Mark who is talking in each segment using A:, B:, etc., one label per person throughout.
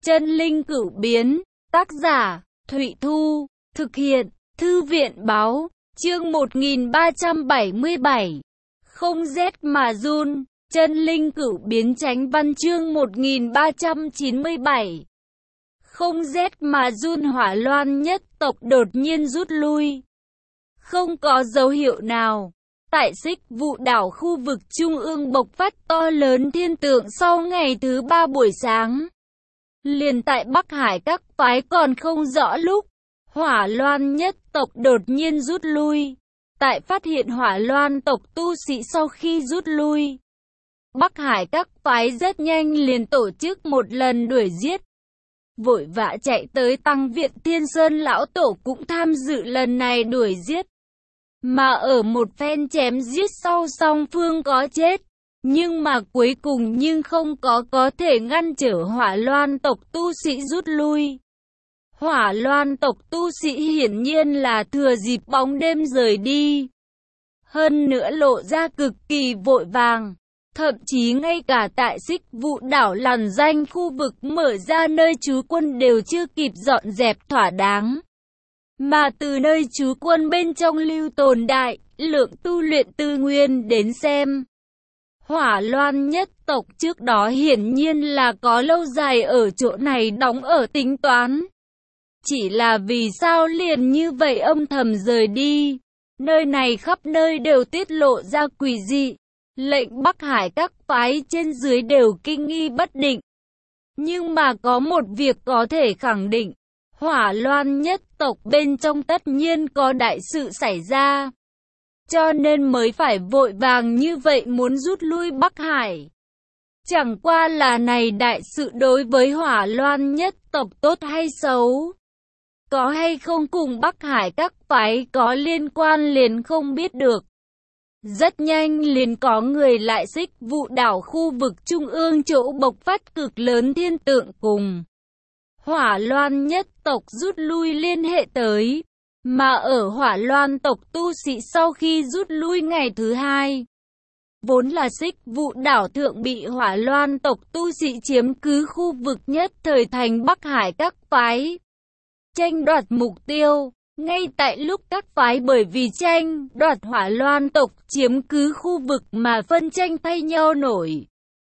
A: Chân linh cửu biến, tác giả, Thụy Thu, thực hiện, Thư viện báo, chương 1377. Không rét mà run, chân linh cửu biến chánh văn chương 1397. Không rét mà run, Hỏa Loan nhất tộc đột nhiên rút lui. Không có dấu hiệu nào. Tại Xích Vụ đảo khu vực trung ương bộc phát to lớn thiên tượng sau ngày thứ ba buổi sáng. Liền tại Bắc Hải các phái còn không rõ lúc, Hỏa Loan nhất tộc đột nhiên rút lui. Tại phát hiện Hỏa Loan tộc tu sĩ sau khi rút lui, Bắc Hải các phái rất nhanh liền tổ chức một lần đuổi giết. Vội vã chạy tới tăng viện, Thiên Sơn lão tổ cũng tham dự lần này đuổi giết. Mà ở một phen chém giết sau, song phương có chết, nhưng mà cuối cùng không có thể ngăn trở Hỏa Loan tộc tu sĩ rút lui. Hỏa Loan tộc tu sĩ hiển nhiên là thừa dịp bóng đêm rời đi. Hơn nữa lộ ra cực kỳ vội vàng. Thậm chí ngay cả tại Xích Vụ đảo lằn danh khu vực mở ra nơi trú quân đều chưa kịp dọn dẹp thỏa đáng. Mà từ nơi trú quân bên trong lưu tồn đại lượng tu luyện tư nguyên đến xem, Hỏa Loan nhất tộc trước đó hiển nhiên là có lâu dài ở chỗ này đóng ở tính toán. Chỉ là vì sao liền như vậy âm thầm rời đi, nơi này khắp nơi đều tiết lộ ra quỷ dị, lệnh Bắc Hải các phái trên dưới đều kinh nghi bất định. Nhưng mà có một việc có thể khẳng định, Hỏa Loan nhất tộc bên trong tất nhiên có đại sự xảy ra, cho nên mới phải vội vàng như vậy muốn rút lui Bắc Hải. Chẳng qua là này đại sự đối với Hỏa Loan nhất tộc tốt hay xấu, có hay không cùng Bắc Hải các phái có liên quan liền không biết được. Rất nhanh liền có người lại Xích Vụ đảo khu vực trung ương chỗ bộc phát cực lớn thiên tượng cùng Hỏa Loan nhất tộc rút lui liên hệ tới. Mà ở Hỏa Loan tộc tu sĩ sau khi rút lui ngày thứ hai, vốn là Xích Vụ đảo thượng bị Hỏa Loan tộc tu sĩ chiếm cứ khu vực nhất thời thành Bắc Hải các phái tranh đoạt mục tiêu. Ngay tại lúc các phái bởi vì tranh đoạt Hỏa Loan tộc chiếm cứ khu vực mà phân tranh thay nhau nổi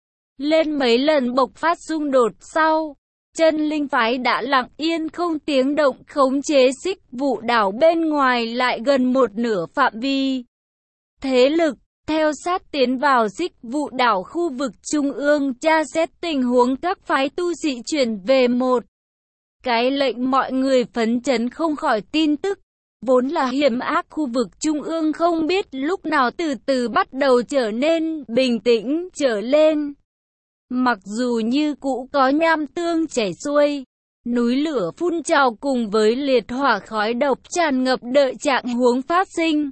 A: lên mấy lần bộc phát xung đột sau, chân linh phái đã lặng yên không tiếng động khống chế Xích Vụ đảo bên ngoài lại gần một nửa phạm vi thế lực, theo sát tiến vào Xích Vụ đảo khu vực trung ương tra xét tình huống các phái tu sĩ chuyển về một cái lệnh mọi người phấn chấn không khỏi tin tức. Vốn là hiểm ác khu vực trung ương không biết lúc nào từ từ bắt đầu trở nên bình tĩnh trở lên. Mặc dù như cũ có nham tương chảy xuôi, núi lửa phun trào cùng với liệt hỏa khói độc tràn ngập đợi trạng huống phát sinh,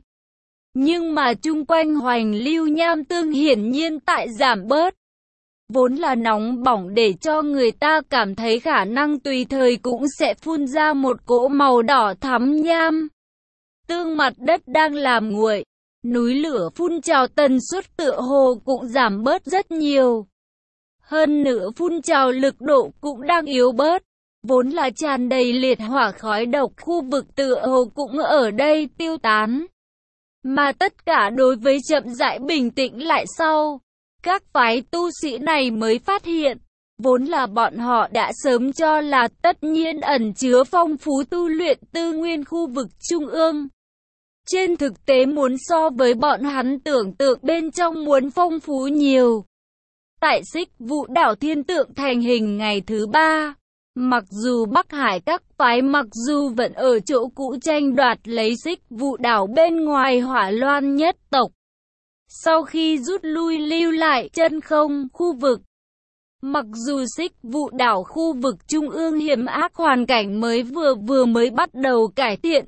A: nhưng mà chung quanh hoành lưu nham tương hiển nhiên tại giảm bớt. Vốn là nóng bỏng để cho người ta cảm thấy khả năng tùy thời cũng sẽ phun ra một cỗ màu đỏ thắm nham tương, mặt đất đang làm nguội. Núi lửa phun trào tần suất tựa hồ cũng giảm bớt rất nhiều. Hơn nữa phun trào lực độ cũng đang yếu bớt. Vốn là tràn đầy liệt hỏa khói độc khu vực tựa hồ cũng ở đây tiêu tán. Mà tất cả đối với chậm rãi bình tĩnh lại sau. Các phái tu sĩ này mới phát hiện, vốn là bọn họ đã sớm cho là tất nhiên ẩn chứa phong phú tu luyện tư nguyên khu vực trung ương. Trên thực tế muốn so với bọn hắn tưởng tượng bên trong muốn phong phú nhiều. Tại Xích Vụ đảo thiên tượng thành hình ngày thứ ba, mặc dù Bắc Hải các phái mặc dù vẫn ở chỗ cũ tranh đoạt lấy Xích Vụ đảo bên ngoài Hỏa Loan nhất tộc, sau khi rút lui lưu lại chân không khu vực. Mặc dù Xích Vụ đảo khu vực trung ương hiểm ác hoàn cảnh mới vừa mới bắt đầu cải thiện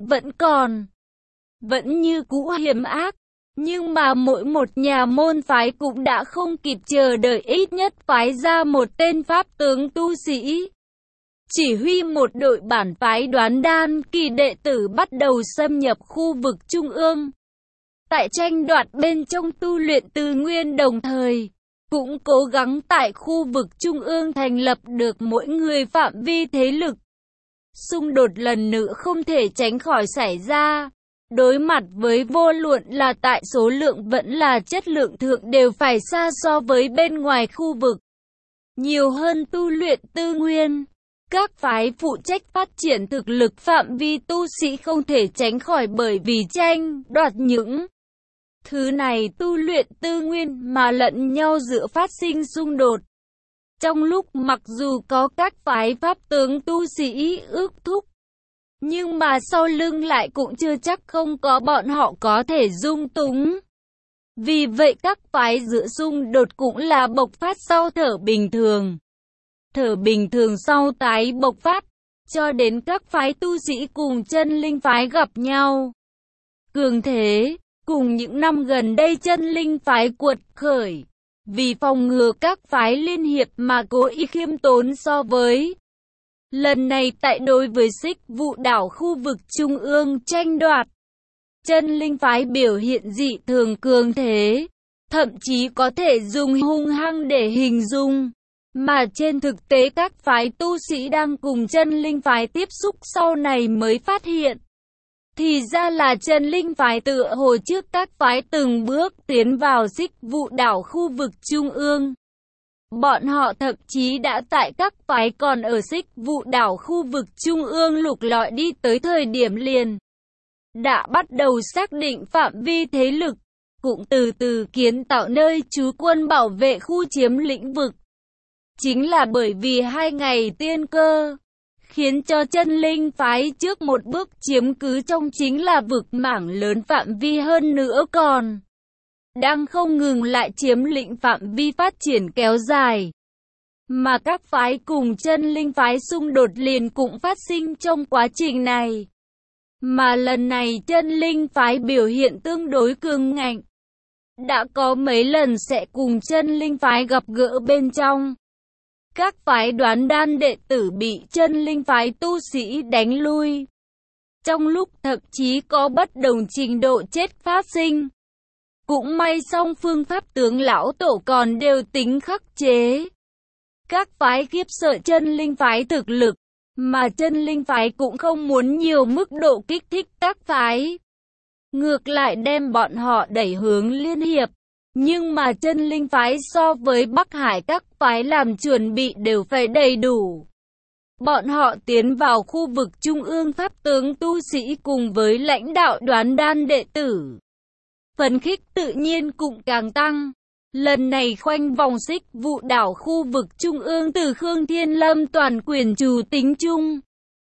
A: vẫn như cũ hiểm ác, nhưng mà mỗi một nhà môn phái cũng đã không kịp chờ đợi ít nhất phái ra một tên pháp tướng tu sĩ, chỉ huy một đội bản phái đoán đan kỳ đệ tử bắt đầu xâm nhập khu vực trung ương. Tại tranh đoạt bên trong tu luyện tư nguyên đồng thời, cũng cố gắng tại khu vực trung ương thành lập được mỗi người phạm vi thế lực. Xung đột lần nữa không thể tránh khỏi xảy ra. Đối mặt với vô luận là tại số lượng vẫn là chất lượng thượng đều phải xa so với bên ngoài khu vực. Nhiều hơn tu luyện tư nguyên. Các phái phụ trách phát triển thực lực phạm vi tu sĩ không thể tránh khỏi bởi vì tranh đoạt những thứ này tu luyện tư nguyên mà lẫn nhau giữa phát sinh xung đột. Trong lúc mặc dù có các phái pháp tướng tu sĩ ước thúc, nhưng mà sau lưng lại cũng chưa chắc không có bọn họ có thể dung túng. Vì vậy các phái giữa xung đột cũng là bộc phát sau thở bình thường. Thở bình thường sau tái bộc phát, cho đến các phái tu sĩ cùng chân linh phái gặp nhau. Cường thế, cùng những năm gần đây chân linh phái cuột khởi, vì phòng ngừa các phái liên hiệp mà cố ý khiêm tốn so với. Lần này tại đối với Xích Vụ đảo khu vực trung ương tranh đoạt, chân linh phái biểu hiện dị thường cường thế, thậm chí có thể dùng hung hăng để hình dung. Mà trên thực tế các phái tu sĩ đang cùng chân linh phái tiếp xúc sau này mới phát hiện. Thì ra là chân linh phái tựa hồ trước các phái từng bước tiến vào Xích Vụ đảo khu vực trung ương. Bọn họ thậm chí đã tại các phái còn ở Xích Vụ đảo khu vực trung ương lục lọi đi tới thời điểm liền. Đã bắt đầu xác định phạm vi thế lực, cũng từ từ kiến tạo nơi trú quân bảo vệ khu chiếm lĩnh vực. Chính là bởi vì 2 ngày tiên cơ, khiến cho chân linh phái trước một bước chiếm cứ trong chính là vực mảng lớn phạm vi hơn nữa còn đang không ngừng lại chiếm lĩnh phạm vi phát triển kéo dài. Mà các phái cùng chân linh phái xung đột liền cũng phát sinh trong quá trình này. Mà lần này chân linh phái biểu hiện tương đối cường ngạnh. Đã có mấy lần sẽ cùng chân linh phái gặp gỡ bên trong. Các phái đoán đan đệ tử bị chân linh phái tu sĩ đánh lui. Trong lúc thậm chí có bất đồng trình độ chết phát sinh. Cũng may song phương pháp tướng lão tổ còn đều tính khắc chế. Các phái khiếp sợ chân linh phái thực lực, mà chân linh phái cũng không muốn nhiều mức độ kích thích các phái. Ngược lại đem bọn họ đẩy hướng liên hiệp. Nhưng mà chân linh phái so với Bắc Hải các phái làm chuẩn bị đều phải đầy đủ. Bọn họ tiến vào khu vực trung ương pháp tướng tu sĩ cùng với lãnh đạo đoán đan đệ tử. Phấn khích tự nhiên cũng càng tăng. Lần này khoanh vòng Xích Vụ đảo khu vực trung ương từ Khương Thiên Lâm toàn quyền chủ tính chung.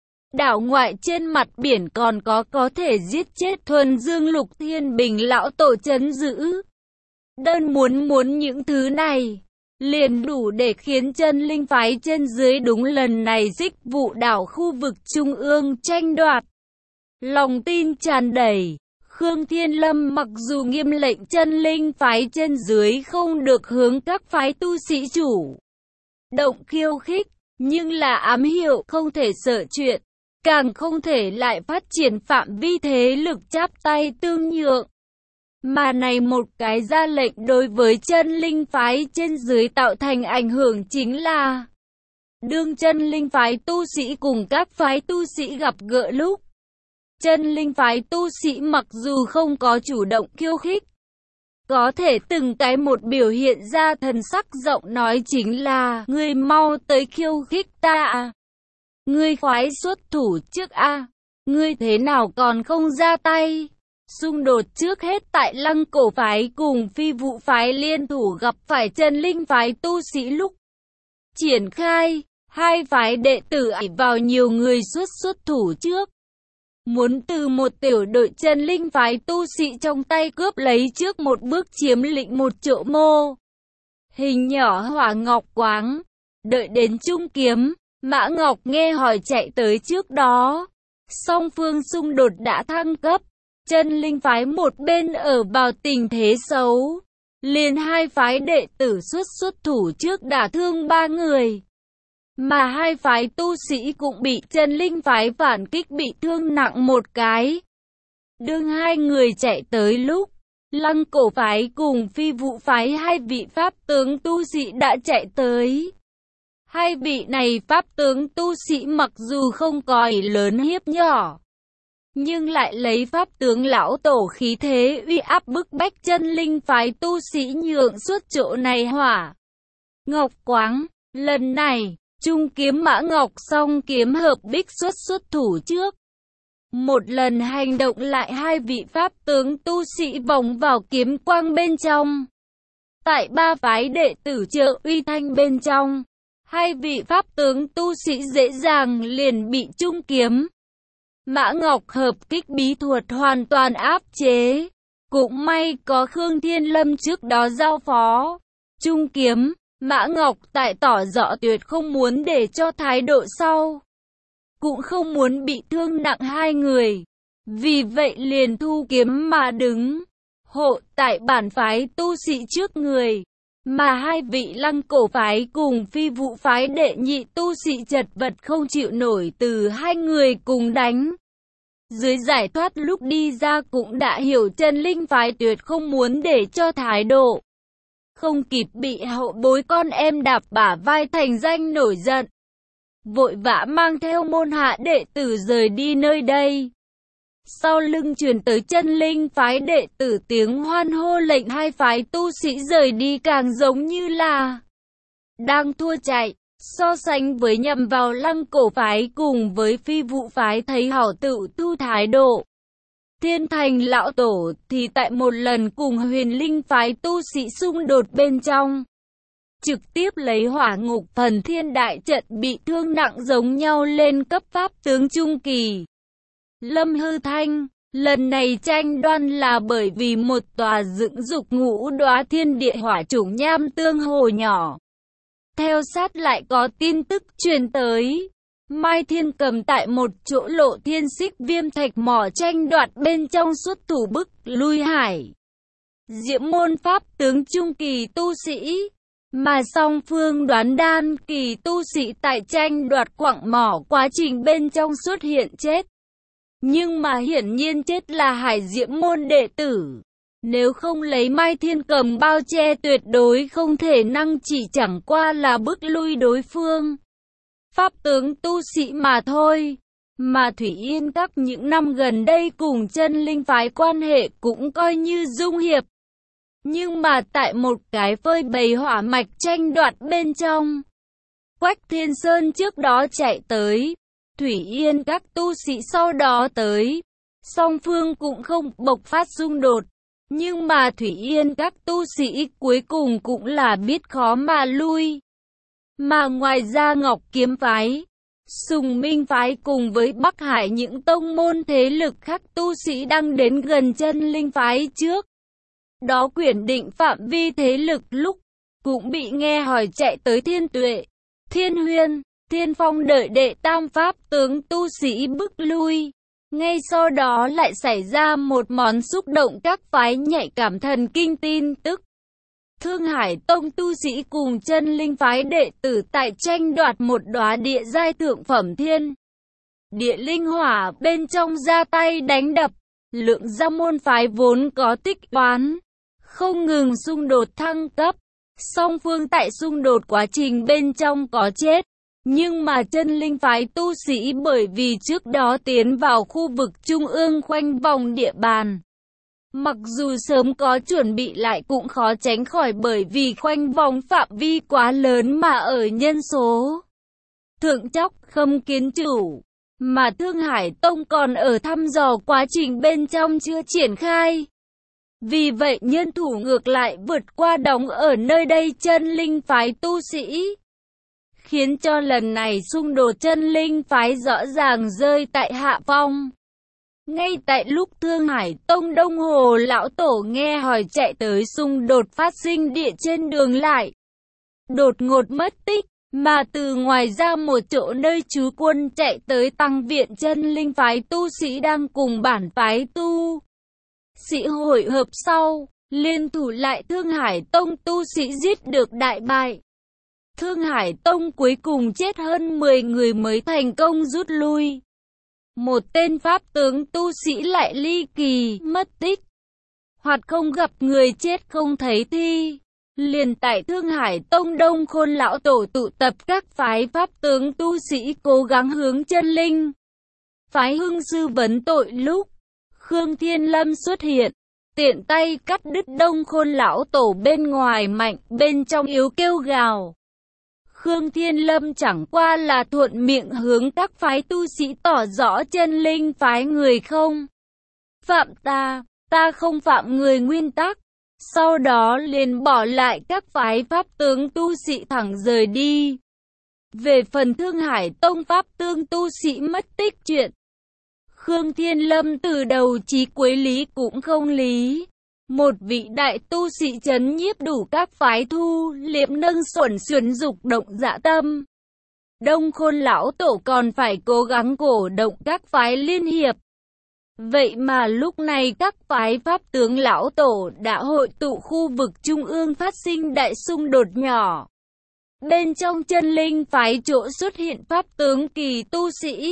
A: Đảo ngoại trên mặt biển còn có thể giết chết Thuần Dương Lục Thiên Bình lão tổ trấn giữ. Đơn muốn những thứ này, liền đủ để khiến chân linh phái trên dưới đúng lần này Xích Vụ đảo khu vực trung ương tranh đoạt. Lòng tin tràn đầy, Khương Thiên Lâm mặc dù nghiêm lệnh chân linh phái trên dưới không được hướng các phái tu sĩ chủ động khiêu khích, nhưng là ám hiệu không thể sợ chuyện, càng không thể lại phát triển phạm vi thế lực chắp tay tương nhượng. Mà này một cái ra lệnh đối với chân linh phái trên dưới tạo thành ảnh hưởng chính là đương chân linh phái tu sĩ cùng các phái tu sĩ gặp gỡ lúc. Chân linh phái tu sĩ mặc dù không có chủ động khiêu khích, có thể từng cái một biểu hiện ra thần sắc giọng nói chính là ngươi mau tới khiêu khích ta à. Ngươi phái xuất thủ trước a, ngươi thế nào còn không ra tay. Xung đột trước hết tại Lăng Cổ phái cùng Phi Vụ phái liên thủ gặp phải chân linh phái tu sĩ lúc triển khai, hai phái đệ tử ỷ vào nhiều người xuất thủ trước. Muốn từ một tiểu đội chân linh phái tu sĩ trong tay cướp lấy trước một bước chiếm lĩnh một chỗ mô hình nhỏ hỏa ngọc quáng. Đợi đến trung kiếm, Mã Ngọc nghe hỏi chạy tới trước đó. Song phương xung đột đã thăng cấp. Chân linh phái một bên ở vào tình thế xấu. Liền hai phái đệ tử xuất thủ trước đả thương 3 người. Mà hai phái tu sĩ cũng bị chân linh phái phản kích bị thương nặng một cái. Đương hai người chạy tới lúc, Lăng Cổ phái cùng Phi Vụ phái hai vị pháp tướng tu sĩ đã chạy tới. Hai vị này pháp tướng tu sĩ mặc dù không có ý lớn hiếp nhỏ, nhưng lại lấy pháp tướng lão tổ khí thế uy áp bức bách chân linh phái tu sĩ nhượng suốt chỗ này hỏa. Ngọc Quáng, lần này, Trung Kiếm Mã Ngọc song kiếm hợp bích xuất thủ trước. Một lần hành động lại hai vị pháp tướng tu sĩ vòng vào kiếm quang bên trong. Tại ba phái đệ tử Trợ Uy Thanh bên trong, hai vị pháp tướng tu sĩ dễ dàng liền bị Trung Kiếm Mã Ngọc hợp kích bí thuật hoàn toàn áp chế. Cũng may có Khương Thiên Lâm trước đó giao phó. Trung Kiếm Mã Ngọc tại tỏ rõ tuyệt không muốn để cho thái độ sau, cũng không muốn bị thương nặng hai người. Vì vậy liền thu kiếm mà đứng, hộ tại bản phái tu sĩ trước người. Mà hai vị Lăng Cổ phái cùng Phi Vụ phái đệ nhị tu sĩ chật vật không chịu nổi từ hai người cùng đánh. Dưới giải thoát lúc đi ra cũng đã hiểu chân linh phái tuyệt không muốn để cho thái độ. Không kịp bị hậu bối con em đạp bả vai thành danh nổi giận. Vội vã mang theo môn hạ đệ tử rời đi nơi đây. Sau lưng truyền tới chân linh phái đệ tử tiếng hoan hô lệnh hai phái tu sĩ rời đi càng giống như là đang thua chạy. So sánh với nhằm vào Lăng Cổ phái cùng với Phi Vụ phái thấy họ tự tu thái độ. Thiên Thành lão tổ thì tại một lần cùng Huyền Linh phái tu sĩ xung đột bên trong, trực tiếp lấy Hỏa Ngục Phần Thiên đại trận bị thương nặng giống nhau lên cấp pháp tướng trung kỳ. Lâm Hư Thanh, lần này tranh đoan là bởi vì một tòa dựng dục ngũ đóa thiên địa hỏa chủng nham tương hồ nhỏ. Theo sát lại có tin tức truyền tới, Mai Thiên Cầm tại một chỗ Lộ Thiên Xích Viêm Thạch mỏ tranh đoạt bên trong xuất thủ bức lui Hải Diễm môn pháp tướng trung kỳ tu sĩ, mà song phương đoán đan kỳ tu sĩ tại tranh đoạt quặng mỏ quá trình bên trong xuất hiện chết. Nhưng mà hiển nhiên chết là Hải Diễm môn đệ tử. Nếu không lấy Mai Thiên Cầm bao che tuyệt đối không thể năng, chỉ chẳng qua là bức lui đối phương. Pháp tướng tu sĩ mà thôi. Mà Thủy Yên Các những năm gần đây cùng chân linh phái quan hệ cũng coi như dung hiệp. Nhưng mà tại một cái phơi bày hỏa mạch tranh đoạt bên trong, Quách Thiên Sơn trước đó chạy tới, Thủy Yên Các tu sĩ sau đó tới. Song phương cũng không bộc phát xung đột. Nhưng mà Thủy Yên Các tu sĩ cuối cùng cũng là biết khó mà lui. Mà ngoài ra Ngọc Kiếm phái, Sùng Minh phái cùng với Bắc Hải những tông môn thế lực khác tu sĩ đang đến gần chân linh phái trước đó quyển định phạm vi thế lực lúc cũng bị nghe hỏi chạy tới Thiên Tuệ, Thiên Huyên, Thiên Phong đợi đệ tam pháp tướng tu sĩ bức lui. Ngay sau đó lại xảy ra một món xúc động các phái nhạy cảm thần kinh tin tức. Thương Hải Tông tu sĩ cùng chân linh phái đệ tử tại tranh đoạt một đóa địa giai thượng phẩm thiên địa linh hỏa bên trong ra tay đánh đập. Lượng gia môn phái vốn có tích oán, không ngừng xung đột thăng cấp. Song phương tại xung đột quá trình bên trong có chết. Nhưng mà chân linh phái tu sĩ bởi vì trước đó tiến vào khu vực trung ương khoanh vòng địa bàn. Mặc dù sớm có chuẩn bị lại cũng khó tránh khỏi bởi vì khoanh vòng phạm vi quá lớn mà ở nhân số thượng chóc Khâm Kiến chủ. Mà Thương Hải Tông còn ở thăm dò quá trình bên trong chưa triển khai. Vì vậy nhân thủ ngược lại vượt qua đóng ở nơi đây chân linh phái tu sĩ. Khiến cho lần này xung đột chân linh phái rõ ràng rơi tại hạ phong. Ngay tại lúc Thương Hải Tông Đông Hồ lão tổ nghe hỏi chạy tới xung đột phát sinh địa trên đường lại đột ngột mất tích, mà từ ngoài ra một chỗ nơi trú quân chạy tới tăng viện chân linh phái tu sĩ đang cùng bản phái tu sĩ hội hợp sau, liên thủ lại Thương Hải Tông tu sĩ giết được đại bại. Thương Hải Tông cuối cùng chết hơn 10 người mới thành công rút lui. Một tên pháp tướng tu sĩ lại ly kỳ mất tích. hoặc không gặp người chết không thấy thi. Liền tại Thương Hải Tông, Đông Khôn lão tổ tụ tập các phái pháp tướng tu sĩ cố gắng hướng chân linh phái hưng sư vấn tội lúc Khương Thiên Lâm xuất hiện, tiện tay cắt đứt Đông Khôn lão tổ bên ngoài mạnh, bên trong yếu kêu gào. Khương Thiên Lâm chẳng qua là thuận miệng hướng các phái tu sĩ tỏ rõ chân linh phái người không phạm ta không phạm người nguyên tắc. Sau đó liền bỏ lại các phái pháp tướng tu sĩ thẳng rời đi. Về phần Thương Hải Tông pháp tướng tu sĩ mất tích chuyện, Khương Thiên Lâm từ đầu chí cuối lý cũng không lý. Một vị đại tu sĩ trấn nhiếp đủ các phái thu liệm nâng xuẩn dục động dạ tâm. Đông Khôn lão tổ còn phải cố gắng cổ động các phái liên hiệp. Vậy mà lúc này các phái pháp tướng lão tổ đã hội tụ khu vực trung ương phát sinh đại xung đột nhỏ. Bên trong chân linh phái chỗ xuất hiện pháp tướng kỳ tu sĩ.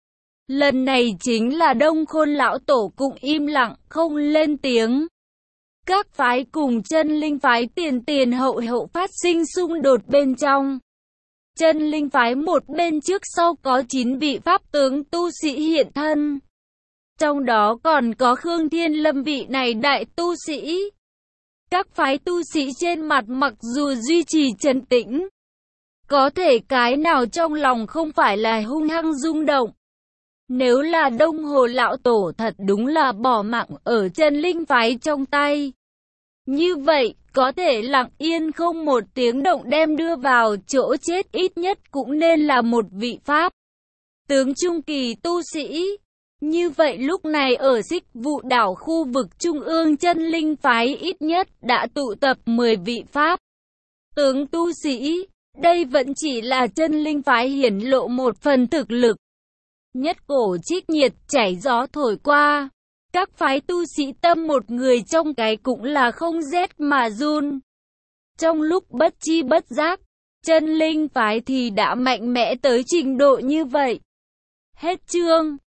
A: Lần này chính là Đông Khôn lão tổ cũng im lặng không lên tiếng. Các phái cùng chân linh phái tiền hậu phát sinh xung đột bên trong. Chân linh phái một bên trước sau có 9 vị pháp tướng tu sĩ hiện thân. Trong đó còn có Khương Thiên Lâm vị này đại tu sĩ. Các phái tu sĩ trên mặt mặc dù duy trì trấn tĩnh, có thể cái nào trong lòng không phải là hung hăng rung động. Nếu là Đông Hồ lão tổ thật đúng là bỏ mạng ở chân linh phái trong tay, như vậy có thể lặng yên không một tiếng động đem đưa vào chỗ chết, ít nhất cũng nên là một vị pháp tướng trung kỳ tu sĩ. Như vậy lúc này ở Xích Vụ đảo khu vực trung ương chân linh phái ít nhất đã tụ tập 10 vị pháp tướng tu sĩ. Đây vẫn chỉ là chân linh phái hiển lộ một phần thực lực. Nhất cổ trích nhiệt chảy gió thổi qua. Các phái tu sĩ tâm một người trong cái cũng là không rét mà run. Trong lúc bất chi bất giác, chân linh phái thì đã mạnh mẽ tới trình độ như vậy. Hết chương.